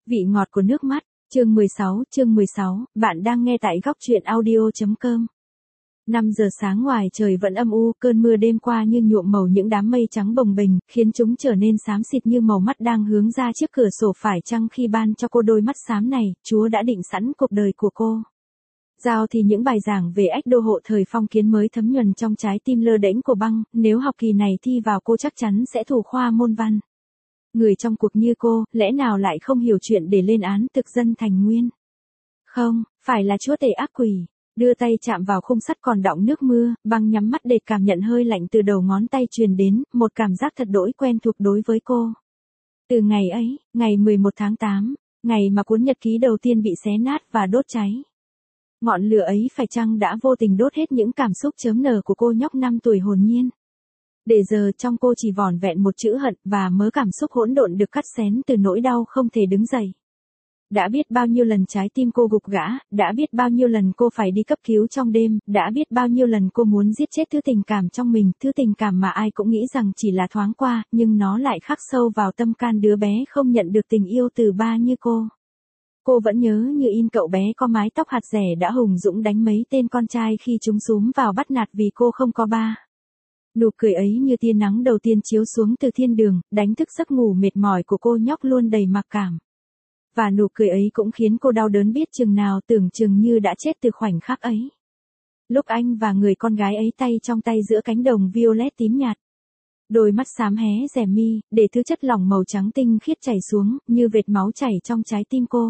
Vị ngọt của nước mắt, chương 16, bạn đang nghe tại góc truyện audio.com. 5 giờ sáng ngoài trời vẫn âm u, cơn mưa đêm qua như nhuộm màu những đám mây trắng bồng bềnh, khiến chúng trở nên xám xịt như màu mắt đang hướng ra chiếc cửa sổ. Phải chăng khi ban cho cô đôi mắt xám này, Chúa đã định sẵn cuộc đời của cô? Giao thì những bài giảng về ách đô hộ thời phong kiến mới thấm nhuần trong trái tim lơ đễnh của Băng, nếu học kỳ này thi vào cô chắc chắn sẽ thủ khoa môn văn. Người trong cuộc như cô, lẽ nào lại không hiểu chuyện để lên án thực dân Thành Nguyên? Không, phải là chúa tể ác quỷ. Đưa tay chạm vào khung sắt còn đọng nước mưa, Băng nhắm mắt để cảm nhận hơi lạnh từ đầu ngón tay truyền đến, một cảm giác thật đỗi quen thuộc đối với cô. Từ ngày ấy, ngày 11 tháng 8, ngày mà cuốn nhật ký đầu tiên bị xé nát và đốt cháy. Ngọn lửa ấy phải chăng đã vô tình đốt hết những cảm xúc chớm nở của cô nhóc 5 tuổi hồn nhiên? Để giờ trong cô chỉ vỏn vẹn một chữ hận và mớ cảm xúc hỗn độn được cắt xén từ nỗi đau không thể đứng dậy. Đã biết bao nhiêu lần trái tim cô gục gã, đã biết bao nhiêu lần cô phải đi cấp cứu trong đêm, đã biết bao nhiêu lần cô muốn giết chết thứ tình cảm trong mình, thứ tình cảm mà ai cũng nghĩ rằng chỉ là thoáng qua, nhưng nó lại khắc sâu vào tâm can đứa bé không nhận được tình yêu từ ba như cô. Cô vẫn nhớ như in cậu bé có mái tóc hạt rẻ đã hùng dũng đánh mấy tên con trai khi chúng xúm vào bắt nạt vì cô không có ba. Nụ cười ấy như tia nắng đầu tiên chiếu xuống từ thiên đường, đánh thức giấc ngủ mệt mỏi của cô nhóc luôn đầy mặc cảm. Và nụ cười ấy cũng khiến cô đau đớn biết chừng nào, tưởng chừng như đã chết từ khoảnh khắc ấy. Lúc anh và người con gái ấy tay trong tay giữa cánh đồng violet tím nhạt. Đôi mắt xám hé rèm mi, để thứ chất lỏng màu trắng tinh khiết chảy xuống, như vệt máu chảy trong trái tim cô.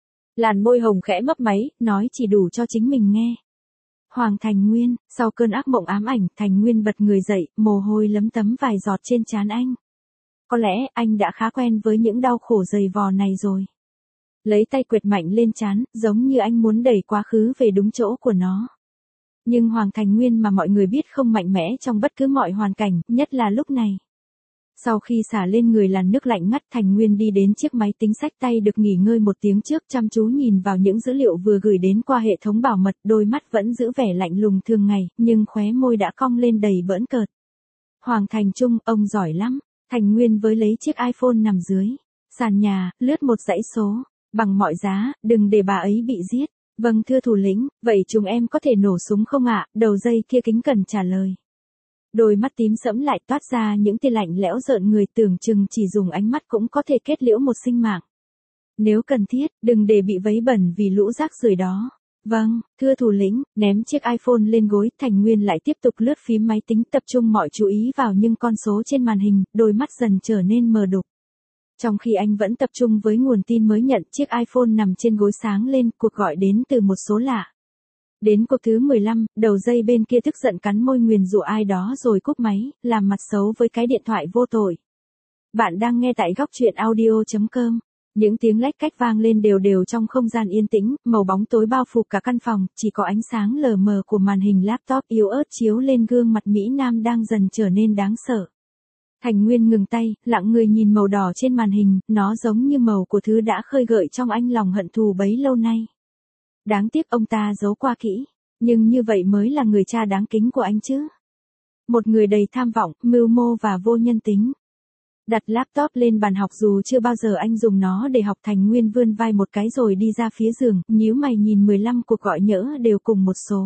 Làn môi hồng khẽ mấp máy, nói chỉ đủ cho chính mình nghe. Hoàng Thành Nguyên, sau cơn ác mộng ám ảnh, Thành Nguyên bật người dậy, mồ hôi lấm tấm vài giọt trên trán anh. Có lẽ anh đã khá quen với những đau khổ dày vò này rồi. Lấy tay quệt mạnh lên trán, giống như anh muốn đẩy quá khứ về đúng chỗ của nó. Nhưng Hoàng Thành Nguyên mà mọi người biết không mạnh mẽ trong bất cứ mọi hoàn cảnh, nhất là lúc này. Sau khi xả lên người làn nước lạnh ngắt, Thành Nguyên đi đến chiếc máy tính xách tay được nghỉ ngơi một tiếng trước, chăm chú nhìn vào những dữ liệu vừa gửi đến qua hệ thống bảo mật, đôi mắt vẫn giữ vẻ lạnh lùng thường ngày, nhưng khóe môi đã cong lên đầy bỡn cợt. Hoàng Thành Trung, ông giỏi lắm. Thành Nguyên với lấy chiếc iPhone nằm dưới sàn nhà, lướt một dãy số. Bằng mọi giá, đừng để bà ấy bị giết. Vâng thưa thủ lĩnh, vậy chúng em có thể nổ súng không ạ? Đầu dây kia kính cẩn trả lời. Đôi mắt tím sẫm lại toát ra những tia lạnh lẽo rợn người, tưởng chừng chỉ dùng ánh mắt cũng có thể kết liễu một sinh mạng. Nếu cần thiết, đừng để bị vấy bẩn vì lũ rác rưởi đó. Vâng, thưa thủ lĩnh, ném chiếc iPhone lên gối, Thành Nguyên lại tiếp tục lướt phím máy tính, tập trung mọi chú ý vào những con số trên màn hình, đôi mắt dần trở nên mờ đục. Trong khi anh vẫn tập trung với nguồn tin mới nhận, chiếc iPhone nằm trên gối sáng lên, cuộc gọi đến từ một số lạ. Đến cuộc thứ 15, đầu dây bên kia tức giận cắn môi nguyền rủa ai đó rồi cúp máy, làm mặt xấu với cái điện thoại vô tội. Bạn đang nghe tại góc truyện audio.com. Những tiếng lách cách vang lên đều đều trong không gian yên tĩnh, màu bóng tối bao phủ cả căn phòng, chỉ có ánh sáng lờ mờ của màn hình laptop yếu ớt chiếu lên gương mặt Mỹ Nam đang dần trở nên đáng sợ. Thành Nguyên ngừng tay, lặng người nhìn màu đỏ trên màn hình, nó giống như màu của thứ đã khơi gợi trong anh lòng hận thù bấy lâu nay. Đáng tiếc ông ta giấu qua kỹ, nhưng như vậy mới là người cha đáng kính của anh chứ. Một người đầy tham vọng, mưu mô và vô nhân tính. Đặt laptop lên bàn học dù chưa bao giờ anh dùng nó để học, Thành Nguyên vươn vai một cái rồi đi ra phía giường, nhíu mày nhìn 15 cuộc gọi nhỡ đều cùng một số.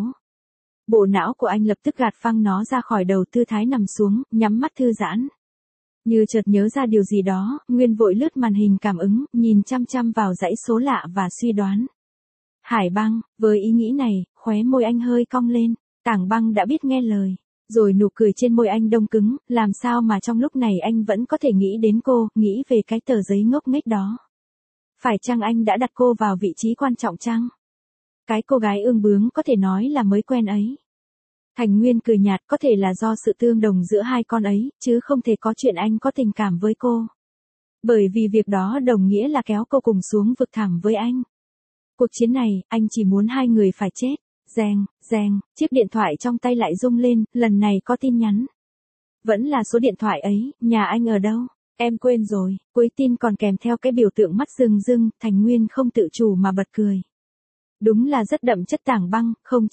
Bộ não của anh lập tức gạt phăng nó ra khỏi đầu, tư thái nằm xuống, nhắm mắt thư giãn. Như chợt nhớ ra điều gì đó, Nguyên vội lướt màn hình cảm ứng, nhìn chăm chăm vào dãy số lạ và suy đoán. Hải Băng, với ý nghĩ này, khóe môi anh hơi cong lên, Tảng Băng đã biết nghe lời. Rồi nụ cười trên môi anh đông cứng, làm sao mà trong lúc này anh vẫn có thể nghĩ đến cô, nghĩ về cái tờ giấy ngốc nghếch đó. Phải chăng anh đã đặt cô vào vị trí quan trọng chăng? Cái cô gái ương bướng có thể nói là mới quen ấy. Thành Nguyên cười nhạt, có thể là do sự tương đồng giữa hai con ấy, chứ không thể có chuyện anh có tình cảm với cô. Bởi vì việc đó đồng nghĩa là kéo cô cùng xuống vực thẳm với anh. Cuộc chiến này, anh chỉ muốn hai người phải chết. Reng, reng, chiếc điện thoại trong tay lại rung lên, lần này có tin nhắn. Vẫn là số điện thoại ấy, nhà anh ở đâu? Em quên rồi, cuối tin còn kèm theo cái biểu tượng mắt rưng rưng, Thành Nguyên không tự chủ mà bật cười. Đúng là rất đậm chất Tảng Băng,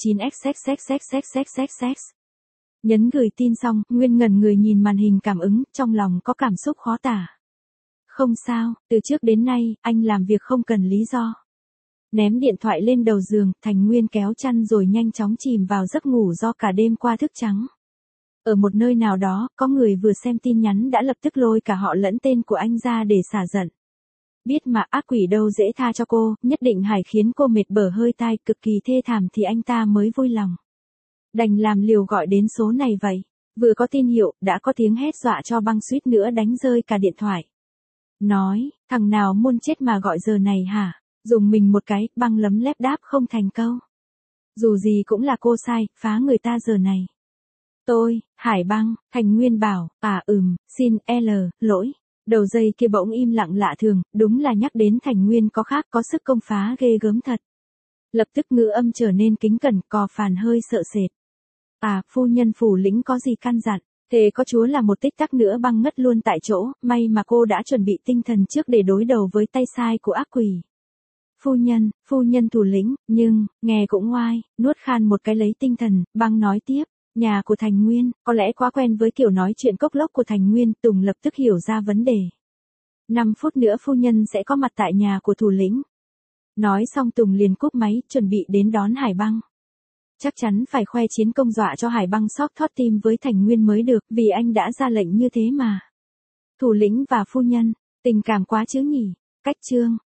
09xxxxxxxx. Nhấn gửi tin xong, Nguyên ngẩn người nhìn màn hình cảm ứng, trong lòng có cảm xúc khó tả. Không sao, từ trước đến nay, anh làm việc không cần lý do. Ném điện thoại lên đầu giường, Thành Nguyên kéo chăn rồi nhanh chóng chìm vào giấc ngủ do cả đêm qua thức trắng. Ở một nơi nào đó, có người vừa xem tin nhắn đã lập tức lôi cả họ lẫn tên của anh ra để xả giận. Biết mà ác quỷ đâu dễ tha cho cô, nhất định Hải khiến cô mệt bở hơi tai cực kỳ thê thảm thì anh ta mới vui lòng. Đành làm liều gọi đến số này vậy. Vừa có tin hiệu, đã có tiếng hét dọa cho Băng suýt nữa đánh rơi cả điện thoại. Nói, thằng nào muôn chết mà gọi giờ này hả? Dùng mình một cái, Băng lấm lép đáp không thành câu. Dù gì cũng là cô sai, phá người ta giờ này. Tôi, Hải Băng, Thành Nguyên bảo, xin, lỗi. Đầu dây kia bỗng im lặng lạ thường, đúng là nhắc đến Thành Nguyên có khác có sức công phá ghê gớm thật. Lập tức ngữ âm trở nên kính cẩn, cò phàn hơi sợ sệt. Phu nhân phủ lĩnh có gì căn dặn, thế có chúa là một tích tắc nữa Băng ngất luôn tại chỗ, may mà cô đã chuẩn bị tinh thần trước để đối đầu với tay sai của ác quỷ. Phu nhân thủ lĩnh, nhưng, nghe cũng ngoai, nuốt khan một cái lấy tinh thần, Băng nói tiếp. Nhà của Thành Nguyên, có lẽ quá quen với kiểu nói chuyện cốc lốc của Thành Nguyên, Tùng lập tức hiểu ra vấn đề. 5 phút nữa phu nhân sẽ có mặt tại nhà của thủ lĩnh. Nói xong Tùng liền cúp máy, chuẩn bị đến đón Hải Băng. Chắc chắn phải khoe chiến công dọa cho Hải Băng xót thót tim với Thành Nguyên mới được, vì anh đã ra lệnh như thế mà. Thủ lĩnh và phu nhân, tình cảm quá chứ nhỉ. Cách chương